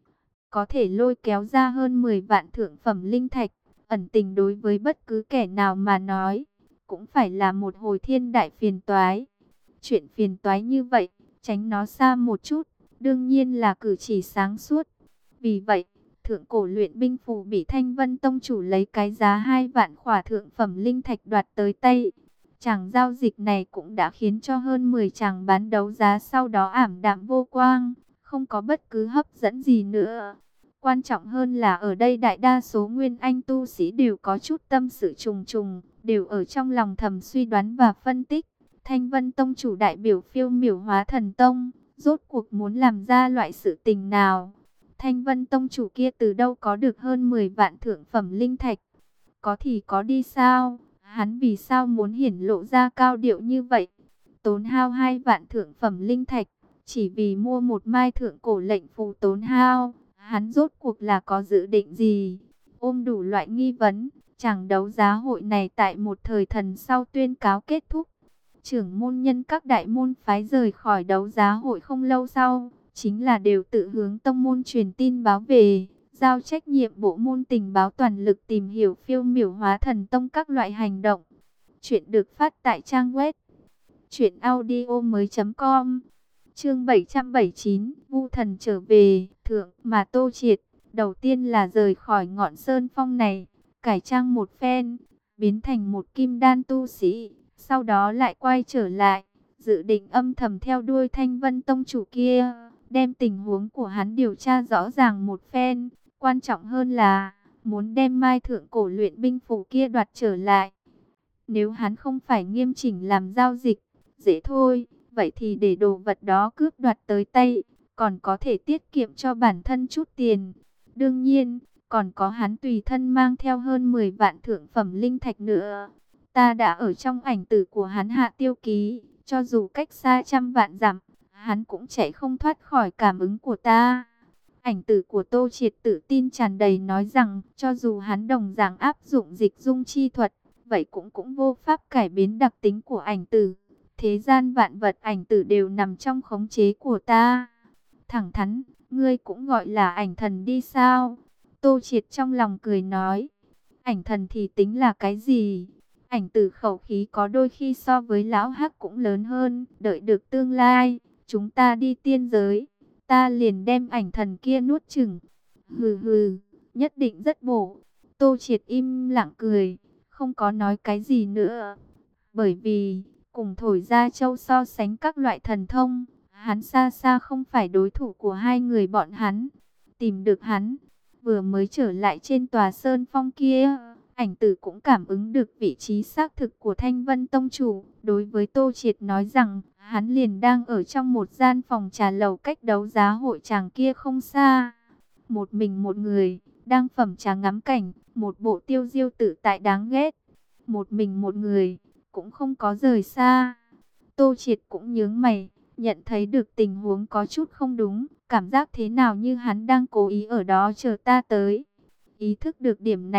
S1: Có thể lôi kéo ra hơn mười vạn thượng phẩm linh thạch, ẩn tình đối với bất cứ kẻ nào mà nói, cũng phải là một hồi thiên đại phiền toái. Chuyện phiền toái như vậy, tránh nó xa một chút, đương nhiên là cử chỉ sáng suốt. Vì vậy, thượng cổ luyện binh phù bị Thanh Vân Tông chủ lấy cái giá hai vạn khỏa thượng phẩm linh thạch đoạt tới tay. Chàng giao dịch này cũng đã khiến cho hơn mười chàng bán đấu giá sau đó ảm đạm vô quang, không có bất cứ hấp dẫn gì nữa. Quan trọng hơn là ở đây đại đa số nguyên anh tu sĩ đều có chút tâm sự trùng trùng, đều ở trong lòng thầm suy đoán và phân tích. Thanh Vân Tông chủ đại biểu phiêu miểu hóa thần tông, rốt cuộc muốn làm ra loại sự tình nào? Thanh Vân Tông chủ kia từ đâu có được hơn mười vạn thượng phẩm linh thạch? Có thì có đi sao? Hắn vì sao muốn hiển lộ ra cao điệu như vậy? Tốn hao hai vạn thượng phẩm linh thạch, chỉ vì mua một mai thượng cổ lệnh phù tốn hao. Hắn rốt cuộc là có dự định gì? Ôm đủ loại nghi vấn, chàng đấu giá hội này tại một thời thần sau tuyên cáo kết thúc. Trưởng môn nhân các đại môn phái rời khỏi đấu giá hội không lâu sau, chính là đều tự hướng tông môn truyền tin báo về, giao trách nhiệm bộ môn tình báo toàn lực tìm hiểu phiêu miểu hóa thần tông các loại hành động. Chuyện được phát tại trang web truyện audio mới.com. Chương bảy trăm bảy mươi chín, Vu thần trở về, thượng mà Tô Triệt, đầu tiên là rời khỏi ngọn sơn phong này, cải trang một phen, biến thành một kim đan tu sĩ, sau đó lại quay trở lại, dự định âm thầm theo đuôi Thanh Vân Tông chủ kia, đem tình huống của hắn điều tra rõ ràng một phen, quan trọng hơn là muốn đem mai thượng cổ luyện binh phù kia đoạt trở lại. Nếu hắn không phải nghiêm chỉnh làm giao dịch, dễ thôi, vậy thì để đồ vật đó cướp đoạt tới tay, còn có thể tiết kiệm cho bản thân chút tiền. Đương nhiên, còn có hắn tùy thân mang theo hơn mười vạn thượng phẩm linh thạch nữa. Ta đã ở trong ảnh tử của hắn hạ tiêu ký, cho dù cách xa trăm vạn dặm, hắn cũng chạy không thoát khỏi cảm ứng của ta. Ảnh tử của Tô Triệt tự tin tràn đầy nói rằng, cho dù hắn đồng dạng áp dụng dịch dung chi thuật, vậy cũng cũng vô pháp cải biến đặc tính của ảnh tử. Thế gian vạn vật ảnh tử đều nằm trong khống chế của ta. Thẳng thắn, ngươi cũng gọi là ảnh thần đi sao? Tô Triệt trong lòng cười nói, ảnh thần thì tính là cái gì? Ảnh tử khẩu khí có đôi khi so với lão Hắc cũng lớn hơn, đợi được tương lai, chúng ta đi tiên giới, ta liền đem ảnh thần kia nuốt chửng. Hừ hừ, nhất định rất bổ. Tô Triệt im lặng cười, không có nói cái gì nữa. Bởi vì, cùng thổi ra châu so sánh các loại thần thông, hắn xa xa không phải đối thủ của hai người bọn hắn. Tìm được hắn, vừa mới trở lại trên tòa sơn phong kia, ảnh tử cũng cảm ứng được vị trí xác thực của Thanh Vân Tông chủ. Đối với Tô Triệt nói rằng, hắn liền đang ở trong một gian phòng trà lầu cách đấu giá hội chàng kia không xa. Một mình một người, đang phẩm trà ngắm cảnh, một bộ tiêu diêu tự tại đáng ghét. Một mình một người, cũng không có rời xa. Tô Triệt cũng nhướng mày, nhận thấy được tình huống có chút không đúng, cảm giác thế nào như hắn đang cố ý ở đó chờ ta tới. Ý thức được điểm này,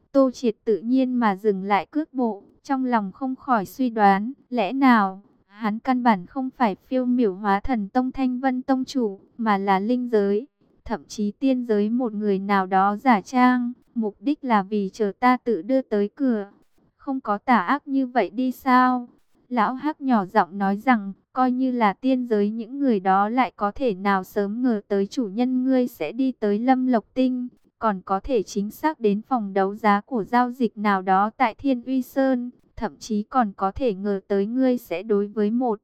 S1: Tô Triệt tự nhiên mà dừng lại cước bộ, trong lòng không khỏi suy đoán, lẽ nào hắn căn bản không phải phiêu miểu hóa thần tông Thanh Vân tông chủ, mà là linh giới, thậm chí tiên giới một người nào đó giả trang, mục đích là vì chờ ta tự đưa tới cửa. Không có tà ác như vậy đi sao? Lão Hắc nhỏ giọng nói rằng, coi như là tiên giới những người đó lại có thể nào sớm ngờ tới chủ nhân ngươi sẽ đi tới Lâm Lộc Tinh, còn có thể chính xác đến phòng đấu giá của giao dịch nào đó tại Thiên Uy Sơn, thậm chí còn có thể ngờ tới ngươi sẽ đối với một.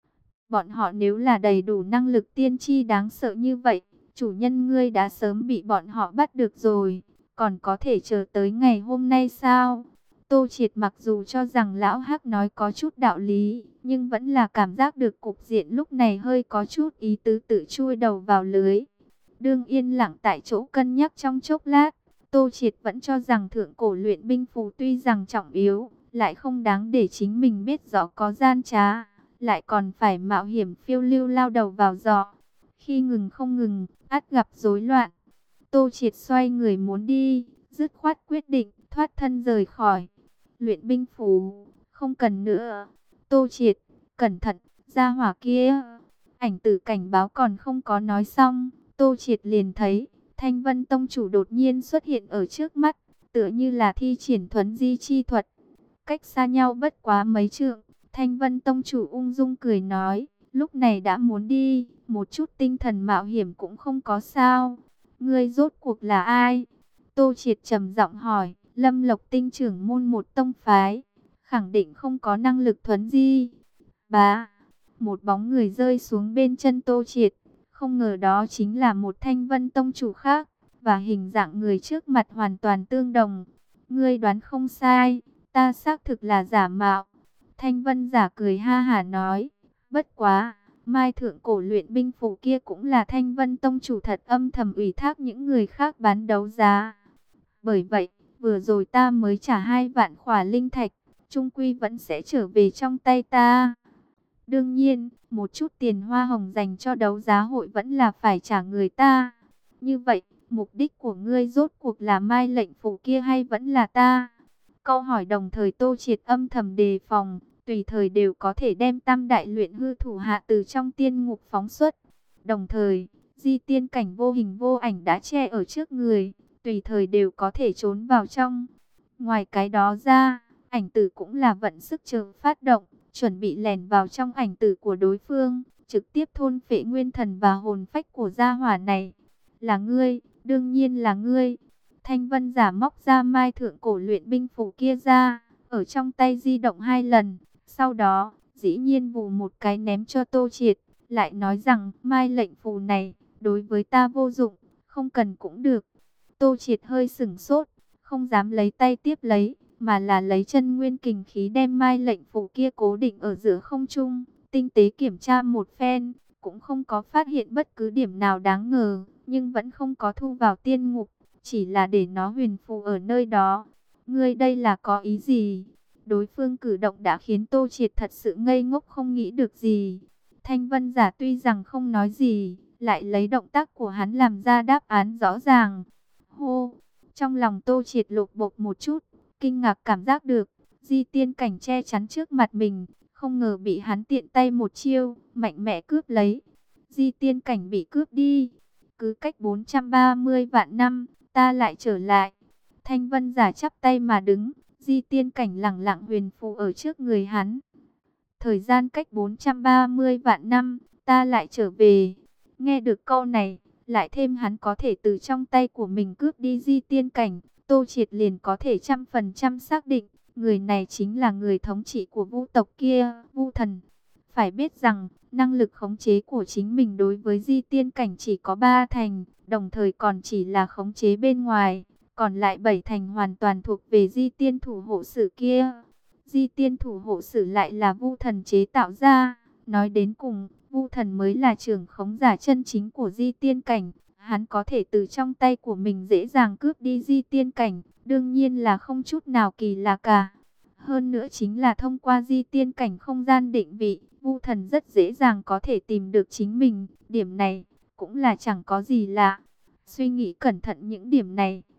S1: Bọn họ nếu là đầy đủ năng lực tiên tri đáng sợ như vậy, chủ nhân ngươi đã sớm bị bọn họ bắt được rồi, còn có thể chờ tới ngày hôm nay sao? Tô Triệt mặc dù cho rằng Lão Hắc nói có chút đạo lý, nhưng vẫn là cảm giác được cục diện lúc này hơi có chút ý tứ tự chui đầu vào lưới. Đương yên lặng tại chỗ cân nhắc trong chốc lát, Tô Triệt vẫn cho rằng thượng cổ luyện binh phù tuy rằng trọng yếu, lại không đáng để chính mình biết rõ có gian trá, lại còn phải mạo hiểm phiêu lưu lao đầu vào giỏ. Khi ngừng không ngừng, ắt gặp rối loạn. Tô Triệt xoay người muốn đi, dứt khoát quyết định thoát thân rời khỏi. Luyện binh phù, không cần nữa. Tô Triệt, cẩn thận, ra hỏa kia. Ảnh tử cảnh báo còn không có nói xong, Tô Triệt liền thấy Thanh Vân tông chủ đột nhiên xuất hiện ở trước mắt, tựa như là thi triển thuấn di chi thuật. Cách xa nhau bất quá mấy trượng, Thanh Vân tông chủ ung dung cười nói, lúc này đã muốn đi, một chút tinh thần mạo hiểm cũng không có sao. Ngươi rốt cuộc là ai? Tô Triệt trầm giọng hỏi. Lâm Lộc Tinh trưởng môn một tông phái, khẳng định không có năng lực thuấn di. Bá, một bóng người rơi xuống bên chân Tô Triệt, không ngờ đó chính là một Thanh Vân tông chủ khác, và hình dạng người trước mặt hoàn toàn tương đồng. Ngươi đoán không sai, ta xác thực là giả mạo. Thanh Vân giả cười ha hả nói, bất quá, mai thượng cổ luyện binh phù kia cũng là Thanh Vân tông chủ thật âm thầm ủy thác những người khác bán đấu giá. Bởi vậy, vừa rồi ta mới trả hai vạn khỏa linh thạch, chung quy vẫn sẽ trở về trong tay ta. Đương nhiên, một chút tiền hoa hồng dành cho đấu giá hội vẫn là phải trả người ta. Như vậy, mục đích của ngươi rốt cuộc là mai lệnh phủ kia hay vẫn là ta? Câu hỏi đồng thời Tô Triệt âm thầm đề phòng, tùy thời đều có thể đem tam đại luyện hư thủ hạ từ trong tiên ngục phóng xuất. Đồng thời, di tiên cảnh vô hình vô ảnh đã che ở trước người, tùy thời đều có thể trốn vào trong. Ngoài cái đó ra, ảnh tử cũng là vận sức chờ phát động, chuẩn bị lẻn vào trong ảnh tử của đối phương, trực tiếp thôn phệ nguyên thần và hồn phách của gia hỏa này. Là ngươi, đương nhiên là ngươi. Thanh Vân giả móc ra mai thượng cổ luyện binh phù kia ra, ở trong tay di động hai lần, sau đó, dĩ nhiên vù một cái ném cho Tô Triệt, lại nói rằng mai lệnh phù này, đối với ta vô dụng, không cần cũng được. Tô Triệt hơi sửng sốt, không dám lấy tay tiếp lấy, mà là lấy chân nguyên kình khí đem mai lệnh phù kia cố định ở giữa không trung, tinh tế kiểm tra một phen, cũng không có phát hiện bất cứ điểm nào đáng ngờ, nhưng vẫn không có thu vào tiên ngục, chỉ là để nó huyền phù ở nơi đó. Ngươi đây là có ý gì? Đối phương cử động đã khiến Tô Triệt thật sự ngây ngốc không nghĩ được gì. Thanh Vân giả tuy rằng không nói gì, lại lấy động tác của hắn làm ra đáp án rõ ràng. Hô, trong lòng Tô Triệt lột bột một chút, kinh ngạc cảm giác được, di tiên cảnh che chắn trước mặt mình, không ngờ bị hắn tiện tay một chiêu, mạnh mẽ cướp lấy. Di tiên cảnh bị cướp đi, cứ cách bốn trăm ba mươi vạn năm, ta lại trở lại. Thanh Vân giả chắp tay mà đứng, di tiên cảnh lẳng lặng huyền phù ở trước người hắn. Thời gian cách bốn trăm ba mươi vạn năm, ta lại trở về. Nghe được câu này, lại thêm hắn có thể từ trong tay của mình cướp đi di tiên cảnh, Tô Triệt liền có thể trăm phần trăm xác định, người này chính là người thống trị của Vu tộc kia, Vu Thần. Phải biết rằng, năng lực khống chế của chính mình đối với di tiên cảnh chỉ có ba thành, đồng thời còn chỉ là khống chế bên ngoài, còn lại bảy thành hoàn toàn thuộc về di tiên thủ hộ sử kia. Di tiên thủ hộ sử lại là Vu Thần chế tạo ra, nói đến cùng, Vu Thần mới là trưởng khống giả chân chính của di tiên cảnh, hắn có thể từ trong tay của mình dễ dàng cướp đi di tiên cảnh, đương nhiên là không chút nào kỳ lạ cả. Hơn nữa chính là thông qua di tiên cảnh không gian định vị, Vu Thần rất dễ dàng có thể tìm được chính mình, điểm này cũng là chẳng có gì lạ. Suy nghĩ cẩn thận những điểm này,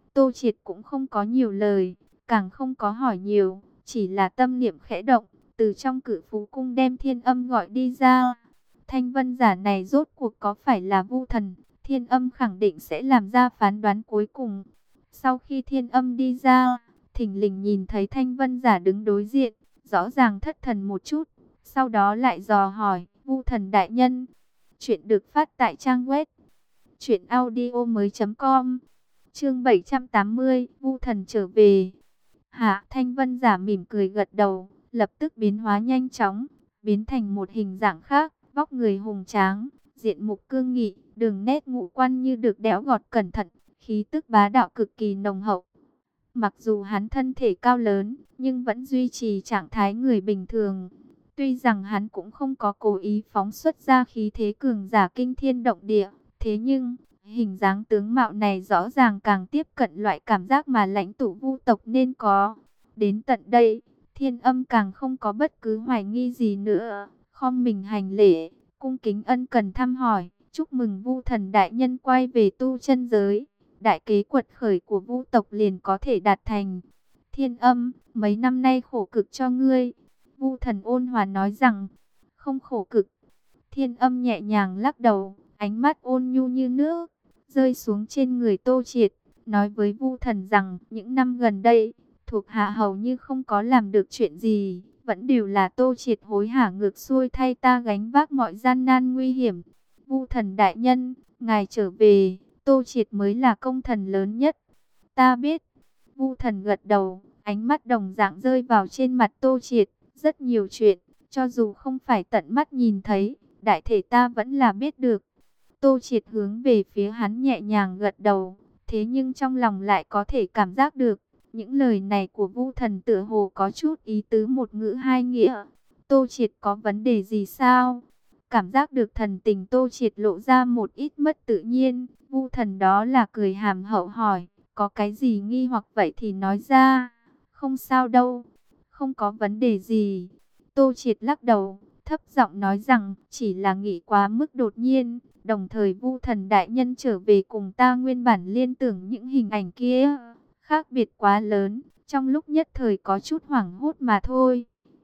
S1: Tô Triệt cũng không có nhiều lời, càng không có hỏi nhiều, chỉ là tâm niệm khẽ động, từ trong Cử Phú Cung đem Thiên Âm gọi đi ra. Thanh Vân Giả này rốt cuộc có phải là Vu Thần, Thiên Âm khẳng định sẽ làm ra phán đoán cuối cùng. Sau khi Thiên Âm đi ra, thình lình nhìn thấy Thanh Vân Giả đứng đối diện, rõ ràng thất thần một chút, sau đó lại dò hỏi, Vu Thần đại nhân. Chuyện được phát tại trang web truyện audio mới chấm com. Chương bảy trăm tám mươi, Vu Thần trở về. Hạ Thanh Vân Giả mỉm cười gật đầu, lập tức biến hóa nhanh chóng, biến thành một hình dạng khác, vóc người hùng tráng, diện mục cương nghị, đường nét ngũ quan như được đẽo gọt cẩn thận, khí tức bá đạo cực kỳ nồng hậu. Mặc dù hắn thân thể cao lớn, nhưng vẫn duy trì trạng thái người bình thường. Tuy rằng hắn cũng không có cố ý phóng xuất ra khí thế cường giả kinh thiên động địa, thế nhưng hình dáng tướng mạo này rõ ràng càng tiếp cận loại cảm giác mà lãnh tụ Vu tộc nên có. Đến tận đây, Thiên Âm càng không có bất cứ hoài nghi gì nữa, khom mình hành lễ, cung kính ân cần thăm hỏi, chúc mừng Vu Thần đại nhân quay về tu chân giới, đại kế quật khởi của Vu tộc liền có thể đạt thành. Thiên Âm, mấy năm nay khổ cực cho ngươi. Vu Thần ôn hòa nói rằng, không khổ cực. Thiên Âm nhẹ nhàng lắc đầu, ánh mắt ôn nhu như nước, rơi xuống trên người Tô Triệt, nói với Vu Thần rằng, những năm gần đây, thuộc hạ hầu như không có làm được chuyện gì, vẫn đều là Tô Triệt hối hả ngược xuôi thay ta gánh vác mọi gian nan nguy hiểm. Vu Thần đại nhân, ngài trở về, Tô Triệt mới là công thần lớn nhất. Ta biết. Vu Thần gật đầu, ánh mắt đồng dạng rơi vào trên mặt Tô Triệt. Rất nhiều chuyện, cho dù không phải tận mắt nhìn thấy, đại thể ta vẫn là biết được. Tô Triệt hướng về phía hắn nhẹ nhàng gật đầu, thế nhưng trong lòng lại có thể cảm giác được, những lời này của Vu Thần tựa hồ có chút ý tứ một ngữ hai nghĩa. Tô Triệt có vấn đề gì sao? Cảm giác được thần tình Tô Triệt lộ ra một ít mất tự nhiên, Vu Thần đó là cười hàm hậu hỏi, có cái gì nghi hoặc vậy thì nói ra. Không sao đâu, không có vấn đề gì. Tô Triệt lắc đầu, thấp giọng nói rằng, chỉ là nghĩ quá mức đột nhiên, đồng thời Vu Thần đại nhân trở về cùng ta nguyên bản liên tưởng những hình ảnh kia, khác biệt quá lớn, trong lúc nhất thời có chút hoảng hốt mà thôi.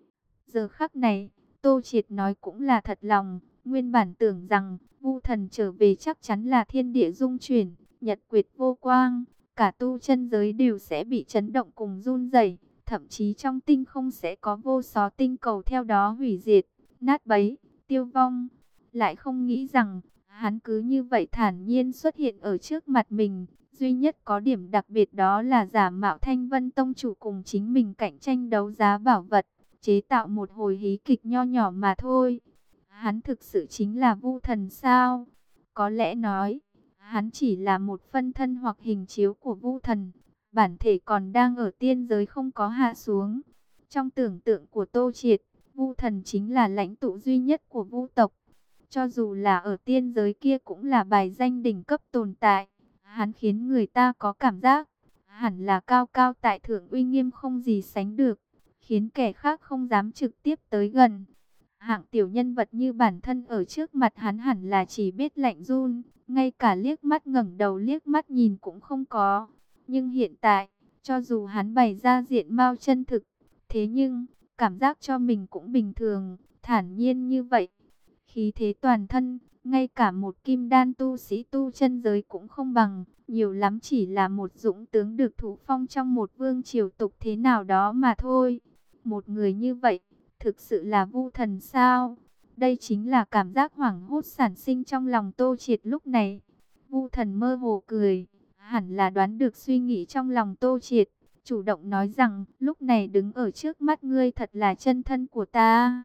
S1: Giờ khắc này, Tô Triệt nói cũng là thật lòng, nguyên bản tưởng rằng Vu Thần trở về chắc chắn là thiên địa dung chuyển, nhật nguyệt vô quang, cả tu chân giới đều sẽ bị chấn động cùng run rẩy, thậm chí trong tinh không sẽ có vô số tinh cầu theo đó hủy diệt, nát bấy, tiêu vong. Lại không nghĩ rằng, hắn cứ như vậy thản nhiên xuất hiện ở trước mặt mình. Duy nhất có điểm đặc biệt đó là giả mạo Thanh Vân Tông chủ cùng chính mình cạnh tranh đấu giá bảo vật, chế tạo một hồi hí kịch nho nhỏ mà thôi. Hắn thực sự chính là Vu Thần sao? Có lẽ nói, hắn chỉ là một phân thân hoặc hình chiếu của Vu Thần, bản thể còn đang ở tiên giới không có hạ xuống. Trong tưởng tượng của Tô Triệt, Vu Thần chính là lãnh tụ duy nhất của Vu tộc. Cho dù là ở tiên giới kia cũng là bài danh đỉnh cấp tồn tại. Hắn khiến người ta có cảm giác, hẳn là cao cao tại thượng uy nghiêm không gì sánh được, khiến kẻ khác không dám trực tiếp tới gần. Hạng tiểu nhân vật như bản thân ở trước mặt hắn hẳn là chỉ biết lạnh run, ngay cả liếc mắt ngẩng đầu liếc mắt nhìn cũng không có. Nhưng hiện tại, cho dù hắn bày ra diện mạo chân thực, thế nhưng, cảm giác cho mình cũng bình thường, thản nhiên như vậy. Khí thế toàn thân, ngay cả một kim đan tu sĩ tu chân giới cũng không bằng, nhiều lắm chỉ là một dũng tướng được thụ phong trong một vương triều tục thế nào đó mà thôi. Một người như vậy, thực sự là Vu Thần sao? Đây chính là cảm giác hoảng hốt sản sinh trong lòng Tô Triệt lúc này. Vu Thần mơ hồ cười, hẳn là đoán được suy nghĩ trong lòng Tô Triệt, chủ động nói rằng, lúc này đứng ở trước mắt ngươi thật là chân thân của ta.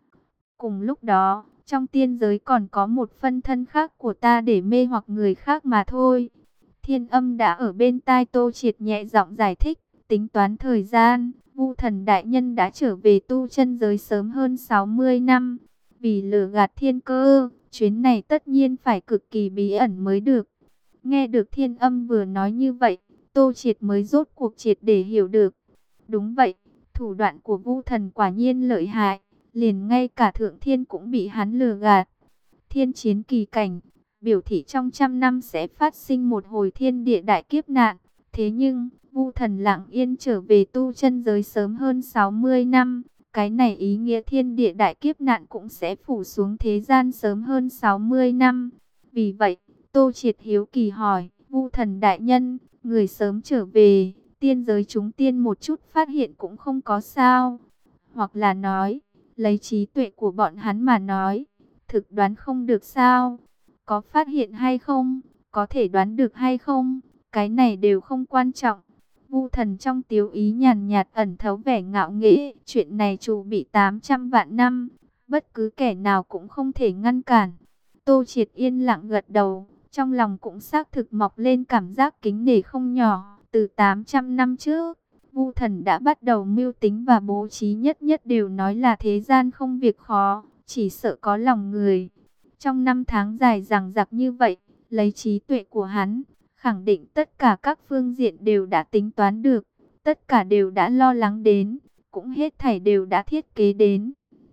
S1: Cùng lúc đó, trong tiên giới còn có một phân thân khác của ta để mê hoặc người khác mà thôi. Thiên Âm đã ở bên tai Tô Triệt nhẹ giọng giải thích, tính toán thời gian, Vu Thần đại nhân đã trở về tu chân giới sớm hơn sáu mươi năm. Vì lừa gạt thiên cơ, chuyến này tất nhiên phải cực kỳ bí ẩn mới được. Nghe được Thiên Âm vừa nói như vậy, Tô Triệt mới rốt cuộc triệt để hiểu được. Đúng vậy, thủ đoạn của Vu Thần quả nhiên lợi hại, liền ngay cả thượng thiên cũng bị hắn lừa gạt. Thiên chiến kỳ cảnh, biểu thị trong trăm năm sẽ phát sinh một hồi thiên địa đại kiếp nạn, Thế nhưng, Vu Thần lặng yên trở về tu chân giới sớm hơn sáu mươi năm. Cái này ý nghĩa thiên địa đại kiếp nạn cũng sẽ phủ xuống thế gian sớm hơn sáu mươi năm. Vì vậy, Tô Triệt hiếu kỳ hỏi, Vu Thần đại nhân, người sớm trở về, tiên giới chúng tiên một chút phát hiện cũng không có sao. Hoặc là nói, lấy trí tuệ của bọn hắn mà nói, thực đoán không được sao. Có phát hiện hay không, có thể đoán được hay không, cái này đều không quan trọng. Vu Thần trong tiếu ý nhàn nhạt ẩn thấu vẻ ngạo nghễ, chuyện này chủ bị tám trăm vạn năm, bất cứ kẻ nào cũng không thể ngăn cản. Tô Triệt yên lặng gật đầu, trong lòng cũng xác thực mọc lên cảm giác kính nể không nhỏ. Từ tám trăm năm trước, Vu Thần đã bắt đầu mưu tính và bố trí, nhất nhất đều nói là thế gian không việc khó, chỉ sợ có lòng người. Trong năm tháng dài dằng dặc như vậy, lấy trí tuệ của hắn, khẳng định tất cả các phương diện đều đã tính toán được, tất cả đều đã lo lắng đến, cũng hết thảy đều đã thiết kế đến.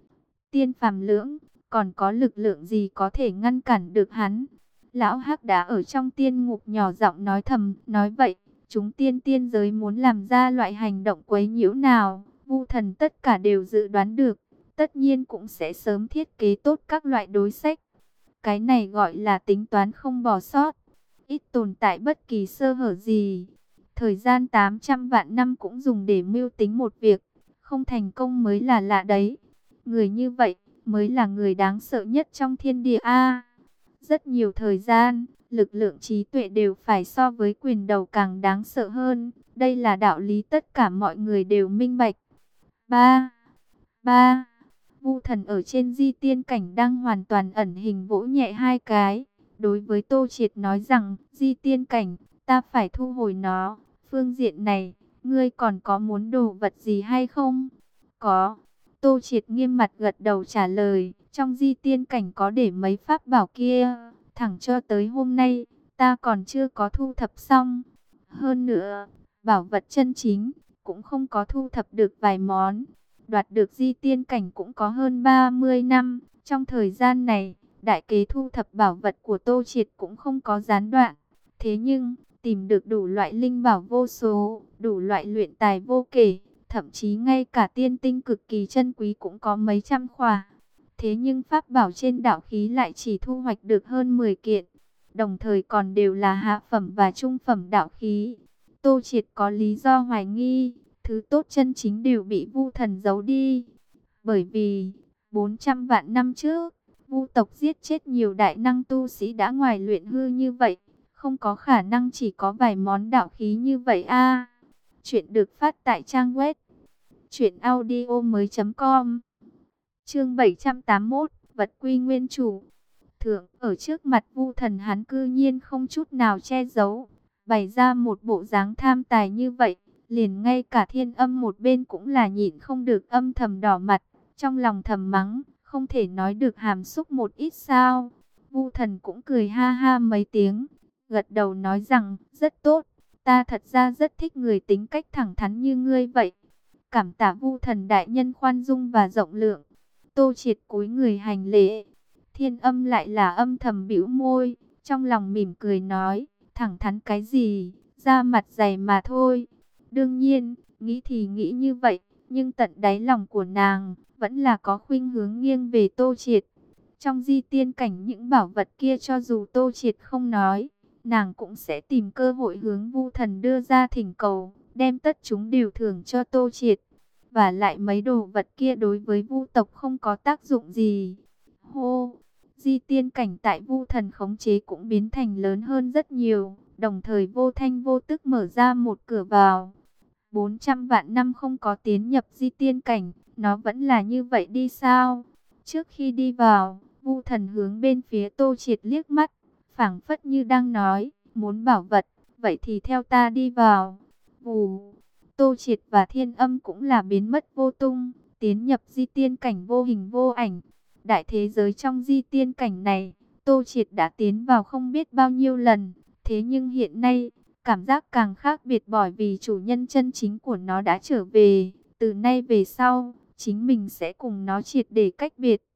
S1: Tiên phàm lưỡng, còn có lực lượng gì có thể ngăn cản được hắn? Lão Hắc đã ở trong tiên ngục nhỏ giọng nói thầm, nói vậy, chúng tiên tiên giới muốn làm ra loại hành động quấy nhiễu nào, Vu Thần tất cả đều dự đoán được, tất nhiên cũng sẽ sớm thiết kế tốt các loại đối sách. Cái này gọi là tính toán không bỏ sót, ít tồn tại bất kỳ sơ hở gì. Thời gian tám trăm vạn năm cũng dùng để mưu tính một việc, không thành công mới là lạ đấy. Người như vậy mới là người đáng sợ nhất trong thiên địa a. Rất nhiều thời gian, lực lượng trí tuệ đều phải so với quyền đầu càng đáng sợ hơn. Đây là đạo lý tất cả mọi người đều minh bạch. Ba, ba. Vu Thần ở trên di tiên cảnh đang hoàn toàn ẩn hình vỗ nhẹ hai cái. Đối với Tô Triệt nói rằng, di tiên cảnh, ta phải thu hồi nó. Phương diện này, ngươi còn có muốn đồ vật gì hay không? Có. Tô Triệt nghiêm mặt gật đầu trả lời, trong di tiên cảnh có để mấy pháp bảo kia, thẳng cho tới hôm nay, ta còn chưa có thu thập xong. Hơn nữa, bảo vật chân chính, cũng không có thu thập được vài món. Đoạt được di tiên cảnh cũng có hơn ba mươi năm, trong thời gian này, đại kế thu thập bảo vật của Tô Triệt cũng không có gián đoạn. Thế nhưng, tìm được đủ loại linh bảo vô số, đủ loại luyện tài vô kể. Thậm chí ngay cả tiên tinh cực kỳ chân quý cũng có mấy trăm khỏa. Thế nhưng pháp bảo trên đạo khí lại chỉ thu hoạch được hơn mười kiện. Đồng thời còn đều là hạ phẩm và trung phẩm đạo khí. Tô Triệt có lý do hoài nghi, thứ tốt chân chính đều bị Vu Thần giấu đi. Bởi vì, bốn trăm vạn năm trước, Vu tộc giết chết nhiều đại năng tu sĩ đã ngoài luyện hư như vậy. Không có khả năng chỉ có vài món đạo khí như vậy a. Chuyện được phát tại trang web truyện audio mới chấm com. Chương bảy trăm tám mươi mốt, vật quy nguyên chủ. Thượng, ở trước mặt Vu Thần hắn cư nhiên không chút nào che giấu, bày ra một bộ dáng tham tài như vậy, liền ngay cả Thiên Âm một bên cũng là nhịn không được âm thầm đỏ mặt, trong lòng thầm mắng, không thể nói được hàm xúc một ít sao? Vu Thần cũng cười ha ha mấy tiếng, gật đầu nói rằng, rất tốt, ta thật ra rất thích người tính cách thẳng thắn như ngươi vậy. Cảm tạ Vu Thần đại nhân khoan dung và rộng lượng. Tô Triệt cúi người hành lễ. Thiên Âm lại là âm thầm bĩu môi, trong lòng mỉm cười nói, thẳng thắn cái gì, da mặt dày mà thôi. Đương nhiên, nghĩ thì nghĩ như vậy, nhưng tận đáy lòng của nàng vẫn là có khuynh hướng nghiêng về Tô Triệt. Trong di tiên cảnh những bảo vật kia cho dù Tô Triệt không nói, nàng cũng sẽ tìm cơ hội hướng Vu Thần đưa ra thỉnh cầu, đem tất chúng đều thưởng cho Tô Triệt. Và lại mấy đồ vật kia đối với Vu tộc không có tác dụng gì. Hô, di tiên cảnh tại Vu Thần khống chế cũng biến thành lớn hơn rất nhiều, đồng thời vô thanh vô tức mở ra một cửa vào. bốn trăm vạn năm không có tiến nhập di tiên cảnh, nó vẫn là như vậy đi sao? Trước khi đi vào, Vu Thần hướng bên phía Tô Triệt liếc mắt, phảng phất như đang nói, muốn bảo vật, vậy thì theo ta đi vào. Vù, Tô Triệt và Thiên Âm cũng là biến mất vô tung, tiến nhập di tiên cảnh vô hình vô ảnh. Đại thế giới trong di tiên cảnh này, Tô Triệt đã tiến vào không biết bao nhiêu lần, thế nhưng hiện nay, cảm giác càng khác biệt bởi vì chủ nhân chân chính của nó đã trở về. Từ nay về sau, chính mình sẽ cùng nó triệt để cách biệt.